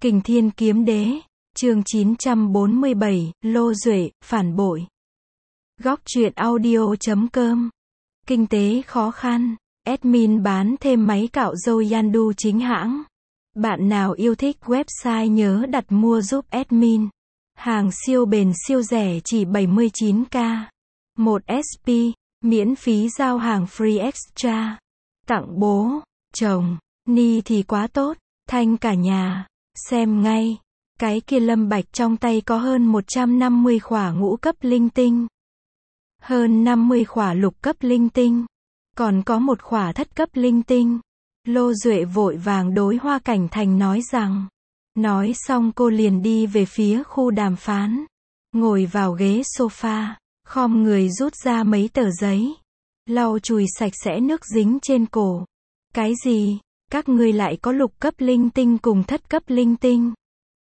Kình Thiên Kiếm Đế, chương 947, Lô Duệ, phản bội. Góc truyện audio.com. Kinh tế khó khăn. Admin bán thêm máy cạo râu Yandu chính hãng. Bạn nào yêu thích website nhớ đặt mua giúp admin. Hàng siêu bền siêu rẻ chỉ 79k. 1 SP, miễn phí giao hàng free extra. Tặng bố, chồng, Ni thì quá tốt, thanh cả nhà. Xem ngay, cái kia Lâm Bạch trong tay có hơn 150 khỏa ngũ cấp linh tinh. Hơn 50 khỏa lục cấp linh tinh. Còn có một khỏa thất cấp linh tinh. Lô Duệ vội vàng đối Hoa Cảnh Thành nói rằng. Nói xong cô liền đi về phía khu đàm phán. Ngồi vào ghế sofa, khom người rút ra mấy tờ giấy. Lau chùi sạch sẽ nước dính trên cổ. Cái gì? Các ngươi lại có lục cấp linh tinh cùng thất cấp linh tinh.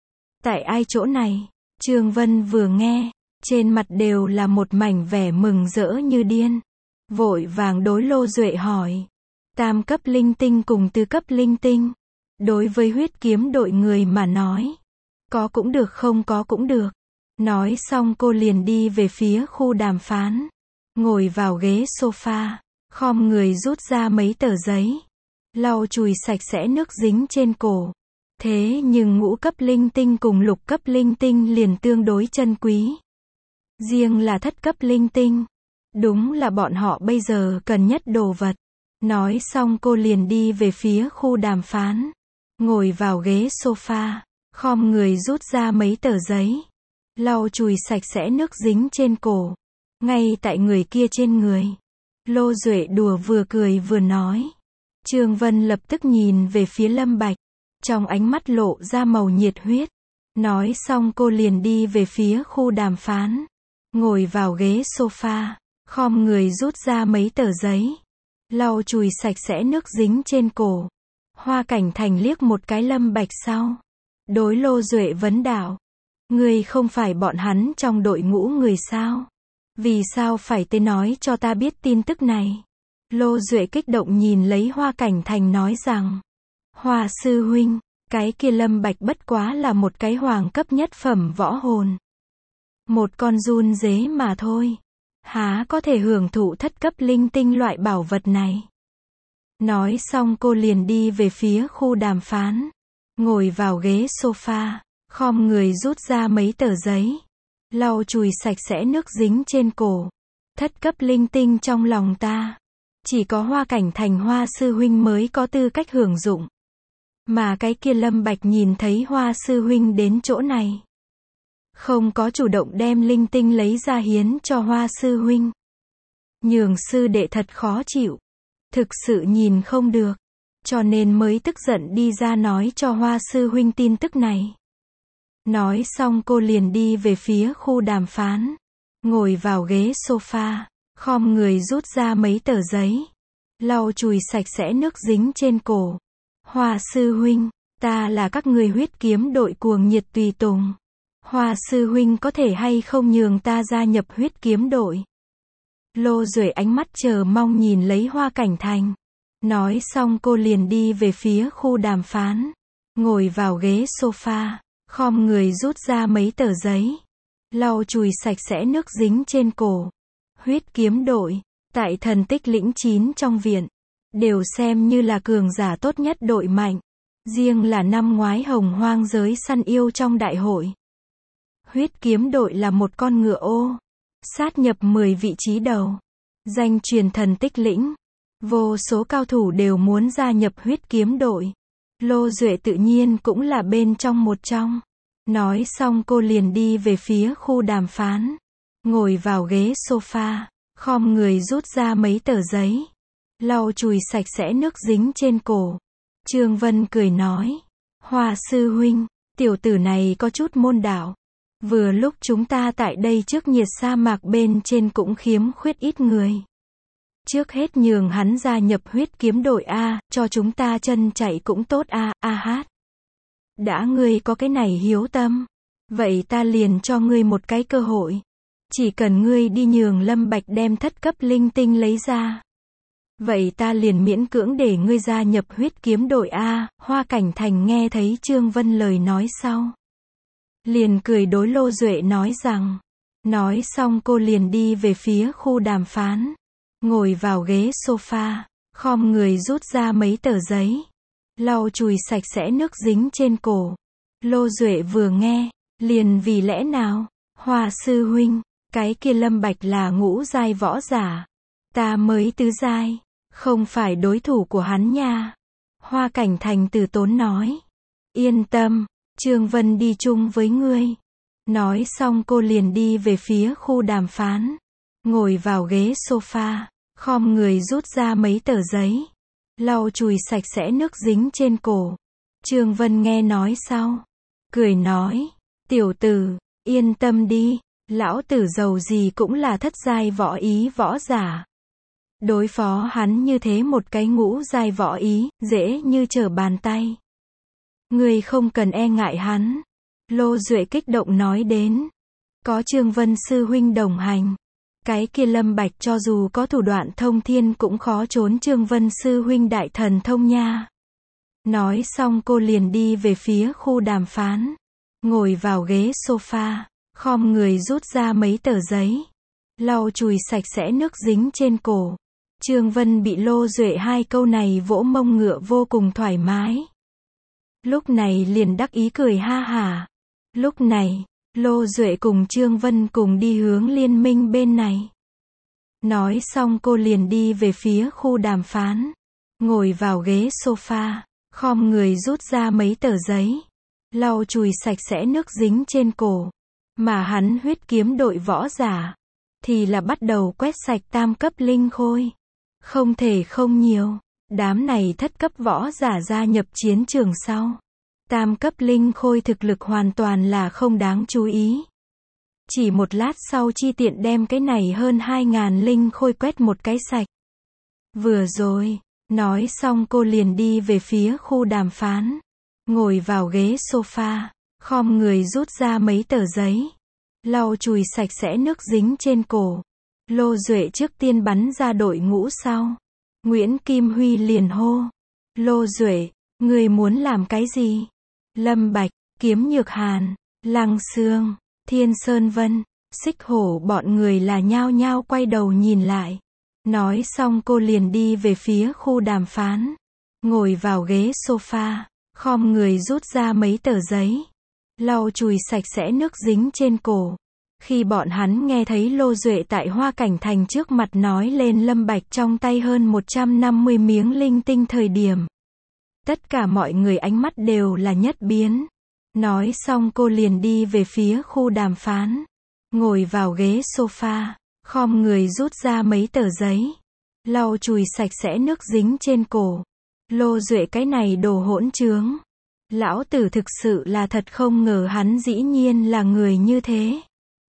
Tại ai chỗ này? Trương Vân vừa nghe, trên mặt đều là một mảnh vẻ mừng rỡ như điên. Vội vàng đối Lô Duệ hỏi. Tam cấp linh tinh cùng tứ cấp linh tinh. Đối với huyết kiếm đội người mà nói. Có cũng được không có cũng được. Nói xong cô liền đi về phía khu đàm phán. Ngồi vào ghế sofa, khom người rút ra mấy tờ giấy. Lau chùi sạch sẽ nước dính trên cổ. Thế nhưng ngũ cấp linh tinh cùng lục cấp linh tinh liền tương đối chân quý. Riêng là thất cấp linh tinh. Đúng là bọn họ bây giờ cần nhất đồ vật. Nói xong cô liền đi về phía khu đàm phán. Ngồi vào ghế sofa, khom người rút ra mấy tờ giấy. Lau chùi sạch sẽ nước dính trên cổ. Ngay tại người kia trên người. Lô Duệ đùa vừa cười vừa nói. Trương Vân lập tức nhìn về phía Lâm Bạch. Trong ánh mắt lộ ra màu nhiệt huyết. Nói xong cô liền đi về phía khu đàm phán. Ngồi vào ghế sofa, khom người rút ra mấy tờ giấy. Lau chùi sạch sẽ nước dính trên cổ. Hoa Cảnh Thành liếc một cái Lâm Bạch sau. Đối Lô Duệ vấn đạo. Người không phải bọn hắn trong đội ngũ người sao? Vì sao phải tới nói cho ta biết tin tức này? Lô Duệ kích động nhìn lấy Hoa Cảnh Thành nói rằng. Hoa sư huynh, cái kia Lâm Bạch bất quá là một cái hoàng cấp nhất phẩm võ hồn. Một con giun dế mà thôi. Há có thể hưởng thụ thất cấp linh tinh loại bảo vật này. Nói xong cô liền đi về phía khu đàm phán. Ngồi vào ghế sofa, khom người rút ra mấy tờ giấy. Lau chùi sạch sẽ nước dính trên cổ. Thất cấp linh tinh trong lòng ta. Chỉ có Hoa Cảnh Thành Hoa sư huynh mới có tư cách hưởng dụng. Mà cái kia Lâm Bạch nhìn thấy Hoa sư huynh đến chỗ này. Không có chủ động đem linh tinh lấy ra hiến cho Hoa sư huynh. Nhường sư đệ thật khó chịu. Thực sự nhìn không được. Cho nên mới tức giận đi ra nói cho Hoa sư huynh tin tức này. Nói xong cô liền đi về phía khu đàm phán. Ngồi vào ghế sofa, khom người rút ra mấy tờ giấy. Lau chùi sạch sẽ nước dính trên cổ. Hoa sư huynh, ta là các người huyết kiếm đội cuồng nhiệt tùy tùng. Hoa sư huynh có thể hay không nhường ta gia nhập huyết kiếm đội? Lô Duệ ánh mắt chờ mong nhìn lấy Hoa Cảnh Thành. Nói xong cô liền đi về phía khu đàm phán. Ngồi vào ghế sofa, khom người rút ra mấy tờ giấy. Lau chùi sạch sẽ nước dính trên cổ. Huyết kiếm đội, tại thần tích lĩnh 9 trong viện. Đều xem như là cường giả tốt nhất đội mạnh. Riêng là năm ngoái hồng hoang giới săn yêu trong đại hội. Huyết kiếm đội là một con ngựa ô. Sát nhập 10 vị trí đầu. Danh truyền thần tích lĩnh. Vô số cao thủ đều muốn gia nhập huyết kiếm đội. Lô Duệ tự nhiên cũng là bên trong một trong. Nói xong cô liền đi về phía khu đàm phán. Ngồi vào ghế sofa, khom người rút ra mấy tờ giấy. Lau chùi sạch sẽ nước dính trên cổ. Trương Vân cười nói. Hoa sư huynh, tiểu tử này có chút môn đạo. Vừa lúc chúng ta tại đây trước nhiệt sa mạc bên trên cũng khiếm khuyết ít người. Trước hết nhường hắn gia nhập huyết kiếm đội A, cho chúng ta chân chạy cũng tốt A, a hát. Đã ngươi có cái này hiếu tâm. Vậy ta liền cho ngươi một cái cơ hội. Chỉ cần ngươi đi nhường Lâm Bạch đem thất cấp linh tinh lấy ra. Vậy ta liền miễn cưỡng để ngươi gia nhập huyết kiếm đội a. Hoa Cảnh Thành nghe thấy Trương Vân lời nói sau, liền cười đối Lô Duệ nói rằng. Nói xong cô liền đi về phía khu đàm phán, ngồi vào ghế sofa, khom người rút ra mấy tờ giấy, lau chùi sạch sẽ nước dính trên cổ. Lô Duệ vừa nghe, liền vì lẽ nào, Hoa sư huynh, cái kia Lâm Bạch là ngũ giai võ giả, ta mới tứ giai, không phải đối thủ của hắn nha. Hoa Cảnh Thành từ tốn nói. Yên tâm, Trương Vân đi chung với ngươi. Nói xong cô liền đi về phía khu đàm phán, ngồi vào ghế sofa, khom người rút ra mấy tờ giấy, lau chùi sạch sẽ nước dính trên cổ. Trương Vân nghe nói sau, cười nói, tiểu tử, yên tâm đi, lão tử giàu gì cũng là thất giai võ ý võ giả. Đối phó hắn như thế một cái ngũ giai võ ý, dễ như trở bàn tay. Ngươi không cần e ngại hắn. Lô Duệ kích động nói đến. Có Trương Vân sư huynh đồng hành, cái kia Lâm Bạch cho dù có thủ đoạn thông thiên cũng khó trốn Trương Vân sư huynh đại thần thông nha. Nói xong cô liền đi về phía khu đàm phán, ngồi vào ghế sofa, khom người rút ra mấy tờ giấy, lau chùi sạch sẽ nước dính trên cổ. Trương Vân bị Lô Duệ hai câu này vỗ mông ngựa vô cùng thoải mái. Lúc này liền đắc ý cười ha hả. Lúc này, Lô Duệ cùng Trương Vân cùng đi hướng liên minh bên này. Nói xong cô liền đi về phía khu đàm phán, ngồi vào ghế sofa, khom người rút ra mấy tờ giấy, lau chùi sạch sẽ nước dính trên cổ. Mà hắn huyết kiếm đội võ giả, thì là bắt đầu quét sạch tam cấp linh khôi. Không thể không nhiều, đám này thất cấp võ giả gia nhập chiến trường sau. Tam cấp linh khôi thực lực hoàn toàn là không đáng chú ý. Chỉ một lát sau chi tiện đem cái này hơn 2.000 linh khôi quét một cái sạch. Vừa rồi, nói xong cô liền đi về phía khu đàm phán, ngồi vào ghế sofa, khom người rút ra mấy tờ giấy, lau chùi sạch sẽ nước dính trên cổ. Lô Duệ trước tiên bắn ra đội ngũ sau. Nguyễn Kim Huy liền hô. Lô Duệ, người muốn làm cái gì? Lâm Bạch, Kiếm Nhược Hàn, Lăng Xương, Thiên Sơn Vân, Xích Hổ bọn người là nhao nhao quay đầu nhìn lại. Nói xong cô liền đi về phía khu đàm phán, ngồi vào ghế sofa, khom người rút ra mấy tờ giấy, lau chùi sạch sẽ nước dính trên cổ. Khi bọn hắn nghe thấy Lô Duệ tại Hoa Cảnh Thành trước mặt nói lên Lâm Bạch trong tay hơn 150 miếng linh tinh thời điểm, tất cả mọi người ánh mắt đều là nhất biến. Nói xong cô liền đi về phía khu đàm phán, ngồi vào ghế sofa, khom người rút ra mấy tờ giấy, lau chùi sạch sẽ nước dính trên cổ. Lô Duệ cái này đồ hỗn trướng. Lão tử thực sự là thật không ngờ hắn dĩ nhiên là người như thế.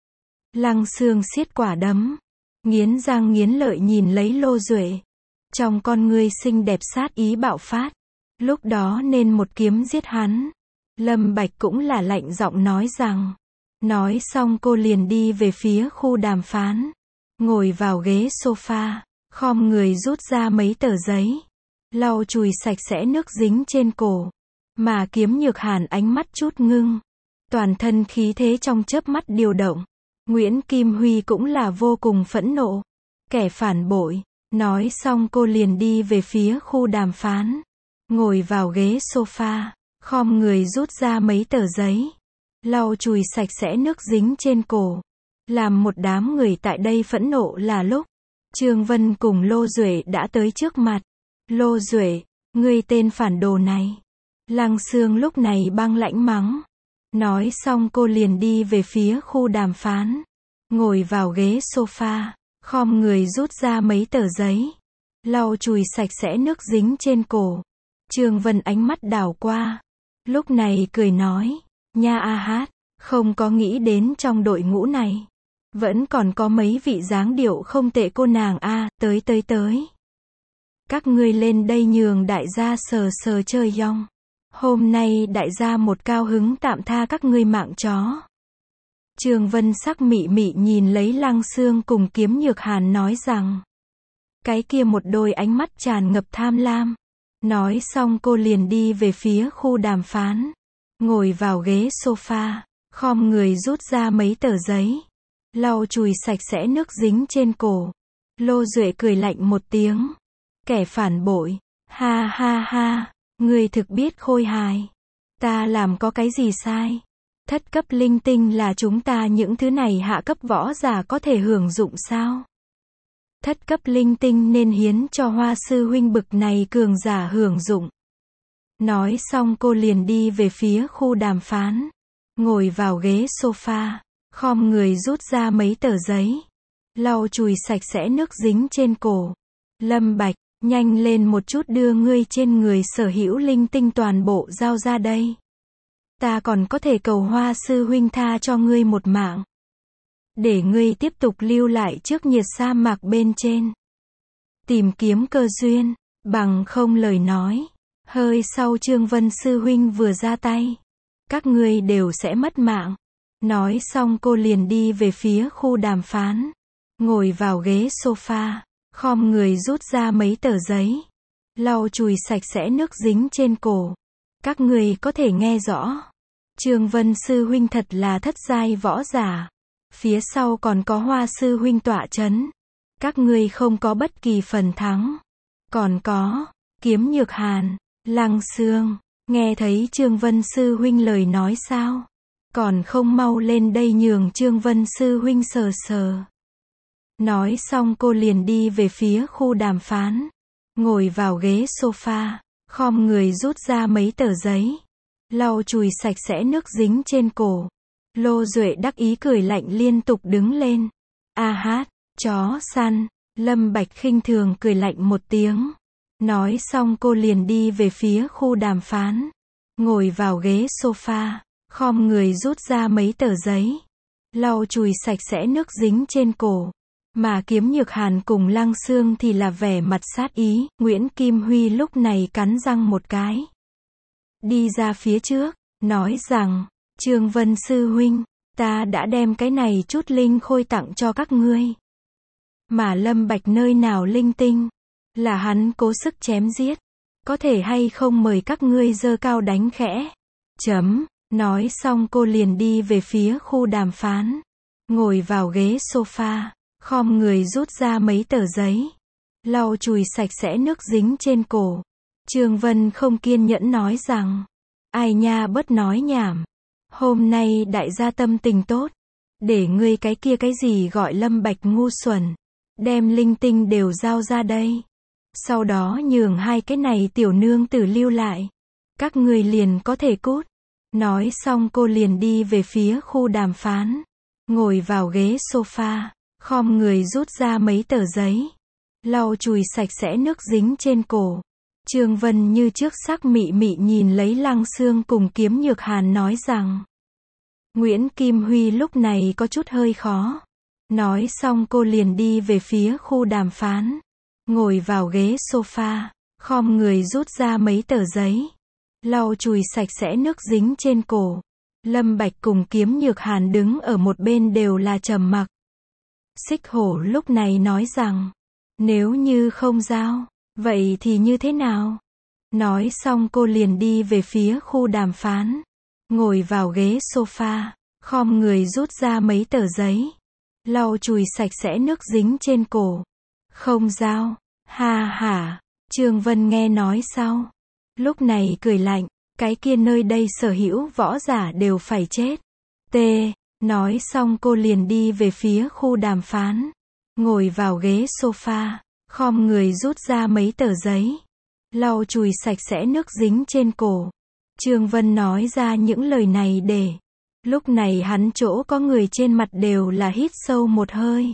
Lăng Xương siết quả đấm, nghiến răng nghiến lợi nhìn lấy Lô Duệ. Trong con ngươi xinh đẹp sát ý bạo phát. Lúc đó nên một kiếm giết hắn. Lâm Bạch cũng là lạnh giọng nói rằng. Nói xong cô liền đi về phía khu đàm phán, ngồi vào ghế sofa, khom người rút ra mấy tờ giấy, lau chùi sạch sẽ nước dính trên cổ. Mà Kiếm Nhược Hàn ánh mắt chút ngưng, toàn thân khí thế trong chớp mắt điều động. Nguyễn Kim Huy cũng là vô cùng phẫn nộ. Kẻ phản bội. Nói xong cô liền đi về phía khu đàm phán, ngồi vào ghế sofa, khom người rút ra mấy tờ giấy, lau chùi sạch sẽ nước dính trên cổ. Làm một đám người tại đây phẫn nộ là lúc Trương Vân cùng Lô Duệ đã tới trước mặt. Lô Duệ, ngươi tên phản đồ này. Lăng Xương lúc này băng lãnh mắng. Nói xong cô liền đi về phía khu đàm phán, ngồi vào ghế sofa, khom người rút ra mấy tờ giấy, lau chùi sạch sẽ nước dính trên cổ. Trương Vân ánh mắt đảo qua, lúc này cười nói, nha a hát, không có nghĩ đến trong đội ngũ này vẫn còn có mấy vị dáng điệu không tệ cô nàng a. Tới. Các ngươi lên đây nhường đại gia sờ sờ chơi yong. Hôm nay đại gia một cao hứng tạm tha các ngươi mạng chó. Trương Vân sắc mị mị nhìn lấy Lăng Xương cùng Kiếm Nhược Hàn nói rằng. Cái kia một đôi ánh mắt tràn ngập tham lam. Nói xong cô liền đi về phía khu đàm phán. Ngồi vào ghế sofa, khom người rút ra mấy tờ giấy. Lau chùi sạch sẽ nước dính trên cổ. Lô Duệ cười lạnh một tiếng. Kẻ phản bội. Ha ha ha, ngươi thực biết khôi hài. Ta làm có cái gì sai? Thất cấp linh tinh là chúng ta những thứ này hạ cấp võ giả có thể hưởng dụng sao? Thất cấp linh tinh nên hiến cho Hoa sư huynh bực này cường giả hưởng dụng. Nói xong cô liền đi về phía khu đàm phán. Ngồi vào ghế sofa, khom người rút ra mấy tờ giấy. Lau chùi sạch sẽ nước dính trên cổ. Lâm Bạch, nhanh lên một chút đưa ngươi trên người sở hữu linh tinh toàn bộ giao ra đây. Ta còn có thể cầu Hoa sư huynh tha cho ngươi một mạng. Để ngươi tiếp tục lưu lại trước nhiệt sa mạc bên trên. Tìm kiếm cơ duyên, bằng không lời nói. Hơi sau Trương Vân sư huynh vừa ra tay. Các ngươi đều sẽ mất mạng. Nói xong cô liền đi về phía khu đàm phán. Ngồi vào ghế sofa, khom người rút ra mấy tờ giấy. Lau chùi sạch sẽ nước dính trên cổ. Các ngươi có thể nghe rõ. Trương Vân sư huynh thật là thất giai võ giả. Phía sau còn có Hoa sư huynh tọa chấn. Các ngươi không có bất kỳ phần thắng. Còn có Kiếm Nhược Hàn, Lăng Xương. Nghe thấy Trương Vân sư huynh lời nói sao? Còn không mau lên đây nhường Trương Vân sư huynh sờ sờ. Nói xong cô liền đi về phía khu đàm phán. Ngồi vào ghế sofa, khom người rút ra mấy tờ giấy. Lau chùi sạch sẽ nước dính trên cổ. Lô Duệ đắc ý cười lạnh liên tục đứng lên. A hát, chó săn. Lâm Bạch khinh thường cười lạnh một tiếng. Nói xong cô liền đi về phía khu đàm phán. Ngồi vào ghế sofa, khom người rút ra mấy tờ giấy. Lau chùi sạch sẽ nước dính trên cổ. Mà Kiếm Nhược Hàn cùng Lăng Xương thì là vẻ mặt sát ý. Nguyễn Kim Huy lúc này cắn răng một cái. Đi ra phía trước, nói rằng, Trương Vân sư huynh, ta đã đem cái này chút linh khôi tặng cho các ngươi. Mà Lâm Bạch nơi nào linh tinh, là hắn cố sức chém giết. Có thể hay không mời các ngươi giơ cao đánh khẽ. Nói xong cô liền đi về phía khu đàm phán. Ngồi vào ghế sofa, khom người rút ra mấy tờ giấy. Lau chùi sạch sẽ nước dính trên cổ. Trương Vân không kiên nhẫn nói rằng, ai nha bớt nói nhảm. Hôm nay đại gia tâm tình tốt. Để ngươi cái kia cái gì gọi Lâm Bạch ngu xuẩn. Đem linh tinh đều giao ra đây. Sau đó nhường hai cái này tiểu nương tử lưu lại. Các ngươi liền có thể cút. Nói xong cô liền đi về phía khu đàm phán. Ngồi vào ghế sofa, khom người rút ra mấy tờ giấy. Lau chùi sạch sẽ nước dính trên cổ. Trương Vân như trước sắc mị mị nhìn lấy Lăng Xương cùng Kiếm Nhược Hàn nói rằng. Nguyễn Kim Huy lúc này có chút hơi khó. Nói xong cô liền đi về phía khu đàm phán. Ngồi vào ghế sofa, khom người rút ra mấy tờ giấy. Lau chùi sạch sẽ nước dính trên cổ. Lâm Bạch cùng Kiếm Nhược Hàn đứng ở một bên đều là trầm mặc. Xích Hổ lúc này nói rằng, nếu như không giao, vậy thì như thế nào? Nói xong cô liền đi về phía khu đàm phán. Ngồi vào ghế sofa, khom người rút ra mấy tờ giấy. Lau chùi sạch sẽ nước dính trên cổ. Không giao. Ha hả. Trương Vân nghe nói sau. Lúc này cười lạnh. Cái kia nơi đây sở hữu võ giả đều phải chết. T. Nói xong cô liền đi về phía khu đàm phán. Ngồi vào ghế sofa, khom người rút ra mấy tờ giấy. Lau chùi sạch sẽ nước dính trên cổ. Trương Vân nói ra những lời này để. Lúc này hắn chỗ có người trên mặt đều là hít sâu một hơi.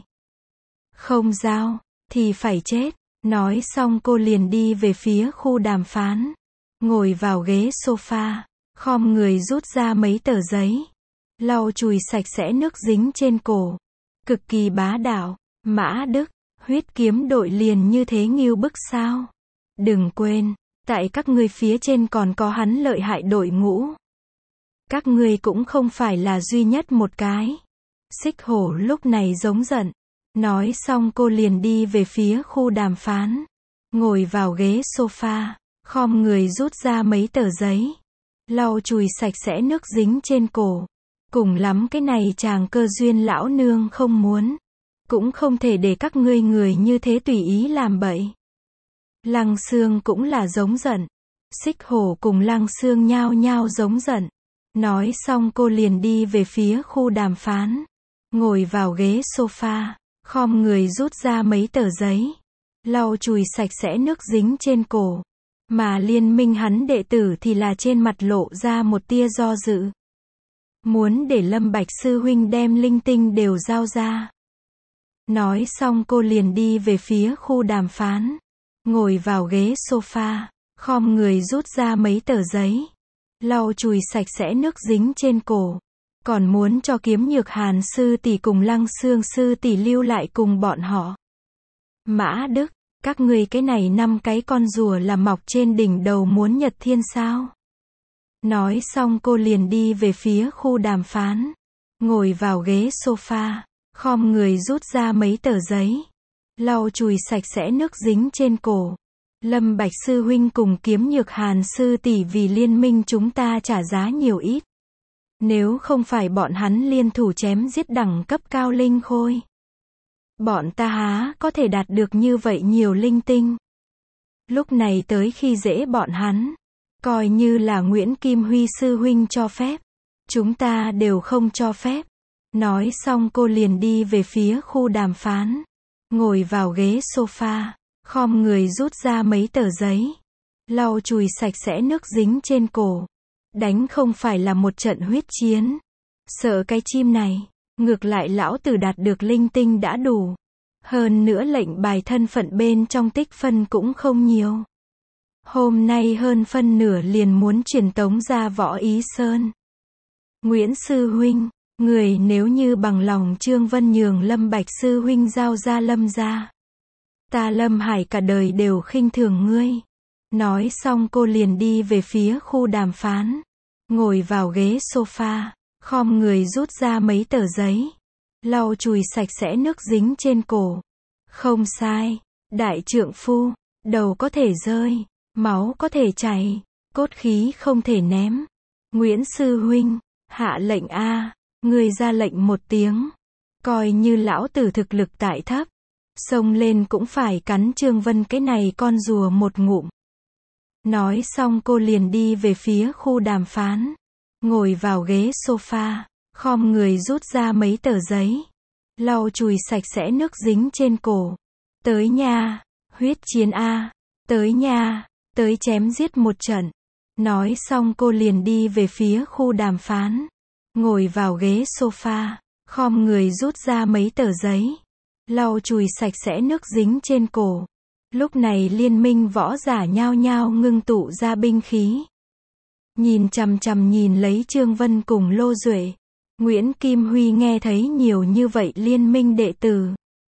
Không giao, thì phải chết. Nói xong cô liền đi về phía khu đàm phán. Ngồi vào ghế sofa, khom người rút ra mấy tờ giấy. Lau chùi sạch sẽ nước dính trên cổ. Cực kỳ bá đạo. Mã Đức, huyết kiếm đội liền như thế nghiêu bức sao? Đừng quên, tại các ngươi phía trên còn có hắn lợi hại đội ngũ. Các ngươi cũng không phải là duy nhất một cái. Xích Hổ lúc này giống giận. Nói xong cô liền đi về phía khu đàm phán. Ngồi vào ghế sofa, khom người rút ra mấy tờ giấy. Lau chùi sạch sẽ nước dính trên cổ. Cùng lắm cái này chàng cơ duyên lão nương không muốn. Cũng không thể để các ngươi người như thế tùy ý làm bậy. Lăng Xương cũng là giống giận. Xích Hổ cùng Lăng Xương nhao nhao giống giận. Nói xong cô liền đi về phía khu đàm phán. Ngồi vào ghế sofa, khom người rút ra mấy tờ giấy. Lau chùi sạch sẽ nước dính trên cổ. Mà Liên Minh hắn đệ tử thì là trên mặt lộ ra một tia do dự. Muốn để Lâm Bạch sư huynh đem linh tinh đều giao ra. Nói xong cô liền đi về phía khu đàm phán. Ngồi vào ghế sofa, khom người rút ra mấy tờ giấy. Lau chùi sạch sẽ nước dính trên cổ. Còn muốn cho Kiếm Nhược Hàn sư tỷ cùng Lăng Xương sư tỷ lưu lại cùng bọn họ. Mã Đức, các ngươi cái này 5 cái con rùa là mọc trên đỉnh đầu muốn nhật thiên sao? Nói xong cô liền đi về phía khu đàm phán. Ngồi vào ghế sofa, khom người rút ra mấy tờ giấy. Lau chùi sạch sẽ nước dính trên cổ. Lâm Bạch sư huynh cùng Kiếm Nhược Hàn sư tỷ vì liên minh chúng ta trả giá nhiều ít. Nếu không phải bọn hắn liên thủ chém giết đẳng cấp cao linh khôi, bọn ta há có thể đạt được như vậy nhiều linh tinh. Lúc này tới khi dễ bọn hắn, coi như là Nguyễn Kim Huy sư huynh cho phép, chúng ta đều không cho phép. Nói xong cô liền đi về phía khu đàm phán. Ngồi vào ghế sofa, khom người rút ra mấy tờ giấy. Lau chùi sạch sẽ nước dính trên cổ. Đánh không phải là một trận huyết chiến. Sợ cái chim này, ngược lại lão tử đạt được linh tinh đã đủ. Hơn nữa lệnh bài thân phận bên trong tích phân cũng không nhiều. Hôm nay hơn phân nửa liền muốn truyền tống ra Võ Ý Sơn. Nguyễn sư huynh, người nếu như bằng lòng Trương Vân nhường Lâm Bạch sư huynh giao ra Lâm gia, ta Lâm Hải cả đời đều khinh thường ngươi. Nói xong cô liền đi về phía khu đàm phán. Ngồi vào ghế sofa, khom người rút ra mấy tờ giấy. Lau chùi sạch sẽ nước dính trên cổ. Không sai, đại trượng phu, đầu có thể rơi, máu có thể chảy, cốt khí không thể ném. Nguyễn sư huynh, hạ lệnh a, người ra lệnh một tiếng. Coi như lão tử thực lực tại thấp, xông lên cũng phải cắn Trương Vân cái này con rùa một ngụm. Nói xong cô liền đi về phía khu đàm phán. Ngồi vào ghế sofa, khom người rút ra mấy tờ giấy. Lau chùi sạch sẽ nước dính trên cổ. Tới nha, huyết chiến a, tới nha, tới chém giết một trận. Nói xong cô liền đi về phía khu đàm phán. Ngồi vào ghế sofa, khom người rút ra mấy tờ giấy. Lau chùi sạch sẽ nước dính trên cổ. Lúc này liên minh võ giả nhao nhao ngưng tụ ra binh khí. Nhìn chằm chằm nhìn lấy Trương Vân cùng Lô Duệ. Nguyễn Kim Huy nghe thấy nhiều như vậy liên minh đệ tử.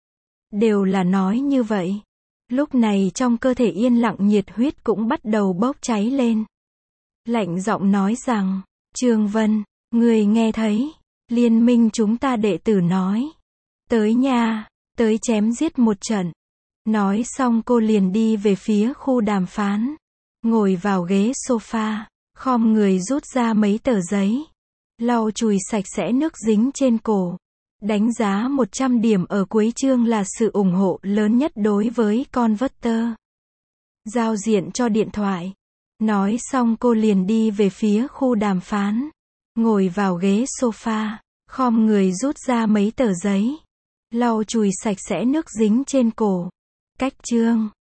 Đều là nói như vậy. Lúc này trong cơ thể yên lặng nhiệt huyết cũng bắt đầu bốc cháy lên. Lạnh giọng nói rằng, Trương Vân, người nghe thấy, liên minh chúng ta đệ tử nói. Tới nha, tới chém giết một trận. Nói xong cô liền đi về phía khu đàm phán. Ngồi vào ghế sofa, khom người rút ra mấy tờ giấy. Lau chùi sạch sẽ nước dính trên cổ. Đánh giá 100 điểm ở cuối chương là sự ủng hộ lớn nhất đối với Converter. Giao diện cho điện thoại. Nói xong cô liền đi về phía khu đàm phán. Ngồi vào ghế sofa, khom người rút ra mấy tờ giấy. Lau chùi sạch sẽ nước dính trên cổ. Cách chương